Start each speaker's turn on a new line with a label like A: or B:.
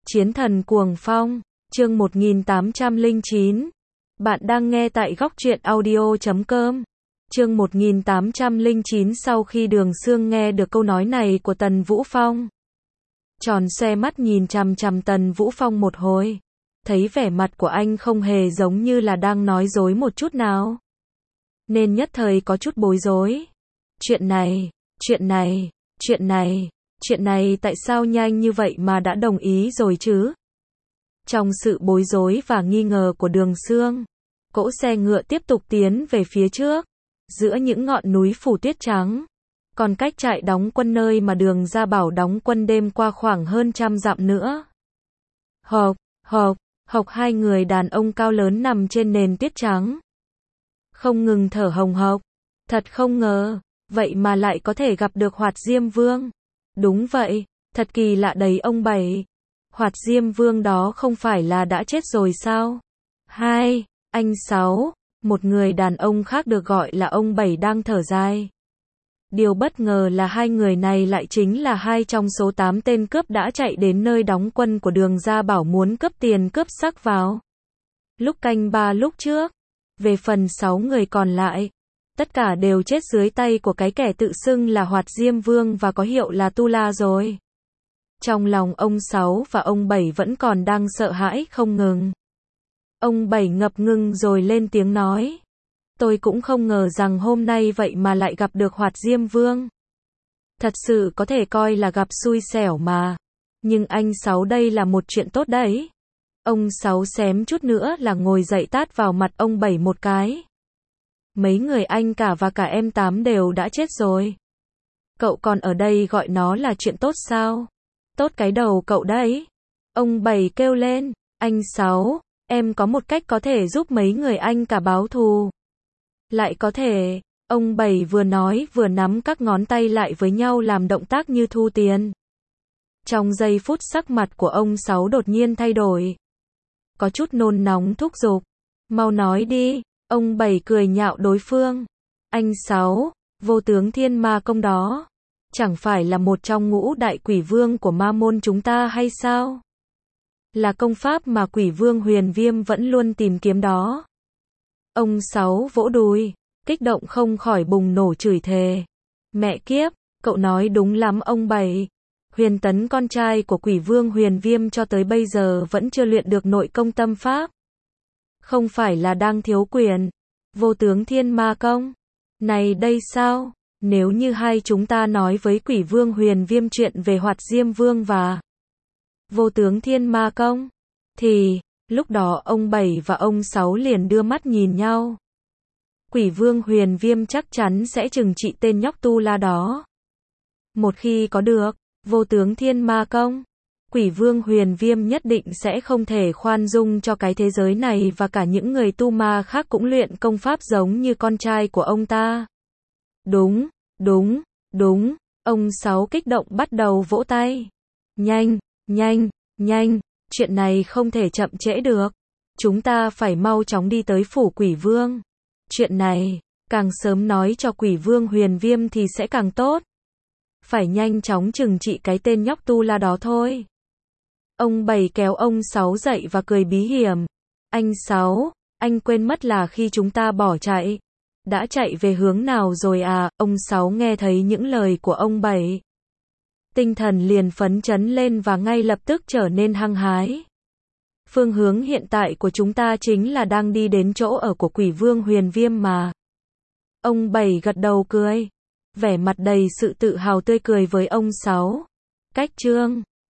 A: Chiến thần cuồng phong, chương 1809. Bạn đang nghe tại góc truyện audio.com. Chương 1809. Sau khi Đường Sương nghe được câu nói này của Tần Vũ Phong, tròn xoe mắt nhìn chằm chằm Tần Vũ Phong một hồi, thấy vẻ mặt của anh không hề giống như là đang nói dối một chút nào, nên nhất thời có chút bối rối. Chuyện này tại sao nhanh như vậy mà đã đồng ý rồi chứ? Trong sự bối rối và nghi ngờ của Đường Sương, cỗ xe ngựa tiếp tục tiến về phía trước, giữa những ngọn núi phủ tuyết trắng, còn cách trại đóng quân nơi mà Đường Gia Bảo đóng quân đêm qua khoảng hơn 100 dặm nữa. Hộc, hai người đàn ông cao lớn nằm trên nền tuyết trắng, không ngừng thở hồng hộc. Thật không ngờ, vậy mà lại có thể gặp được Hoạt Diêm Vương. Đúng vậy, thật kỳ lạ đấy ông Bảy. Hoạt Diêm Vương đó không phải là đã chết rồi sao? Anh Sáu, một người đàn ông khác được gọi là ông Bảy đang thở dài. Điều bất ngờ là hai người này lại chính là hai trong số 8 tên cướp đã chạy đến nơi đóng quân của Đường Gia Bảo muốn cướp tiền cướp sắc vào lúc canh 3 lúc trước. Về phần 6 người còn lại, tất cả đều chết dưới tay của cái kẻ tự xưng là Hoạt Diêm Vương và có hiệu là Tu La rồi. Trong lòng ông Sáu và ông Bảy vẫn còn đang sợ hãi không ngừng. Ông Bảy ngập ngừng rồi lên tiếng nói. Tôi cũng không ngờ rằng hôm nay vậy mà lại gặp được Hoạt Diêm Vương. Thật sự có thể coi là gặp xui xẻo mà. Nhưng anh Sáu, đây là một chuyện tốt đấy. Ông Sáu xém chút nữa là ngồi dậy tát vào mặt ông Bảy một cái. Mấy người anh cả và cả em Tám đều đã chết rồi. Cậu còn ở đây gọi nó là chuyện tốt sao? Tốt cái đầu cậu đấy. Ông Bảy kêu lên. Anh Sáu, em có một cách có thể giúp mấy người anh cả báo thù. Lại có thể. Ông Bảy vừa nói vừa nắm các ngón tay lại với nhau làm động tác như thu tiền. Trong giây phút sắc mặt của ông Sáu đột nhiên thay đổi, có chút nôn nóng thúc giục. Mau nói đi. Ông Bảy cười nhạo đối phương. Anh Sáu, Vô Tướng Thiên Ma Công đó chẳng phải là một trong ngũ đại quỷ vương của ma môn chúng ta hay sao? Là công pháp mà quỷ vương Huyền Viêm vẫn luôn tìm kiếm đó. Ông Sáu vỗ đùi, kích động không khỏi bùng nổ chửi thề. Mẹ kiếp, cậu nói đúng lắm ông Bảy. Huyền Tấn con trai của quỷ vương Huyền Viêm cho tới bây giờ vẫn chưa luyện được nội công tâm pháp. Không phải là đang thiếu quyền Vô Tướng Thiên Ma Công này đây sao? Nếu như hai chúng ta nói với quỷ vương Huyền Viêm chuyện về Hoạt Diêm Vương và Vô Tướng Thiên Ma Công, thì lúc đó ông Bảy và ông Sáu liền đưa mắt nhìn nhau. Quỷ vương Huyền Viêm chắc chắn sẽ trừng trị tên nhóc Tu La đó. Một khi có được Vô Tướng Thiên Ma Công, quỷ vương Huyền Viêm nhất định sẽ không thể khoan dung cho cái thế giới này và cả những người tu ma khác cũng luyện công pháp giống như con trai của ông ta. Đúng. Ông Sáu kích động bắt đầu vỗ tay. Nhanh, chuyện này không thể chậm trễ được. Chúng ta phải mau chóng đi tới phủ quỷ vương. Chuyện này, càng sớm nói cho quỷ vương Huyền Viêm thì sẽ càng tốt. Phải nhanh chóng trừng trị cái tên nhóc Tu La đó thôi. Ông Bảy kéo ông Sáu dậy và cười bí hiểm. Anh Sáu, anh quên mất là khi chúng ta bỏ chạy, đã chạy về hướng nào rồi à? Ông Sáu nghe thấy những lời của ông Bảy, tinh thần liền phấn chấn lên và ngay lập tức trở nên hăng hái. Phương hướng hiện tại của chúng ta chính là đang đi đến chỗ ở của quỷ vương Huyền Viêm mà. Ông Bảy gật đầu cười, vẻ mặt đầy sự tự hào tươi cười với ông Sáu. Cách chương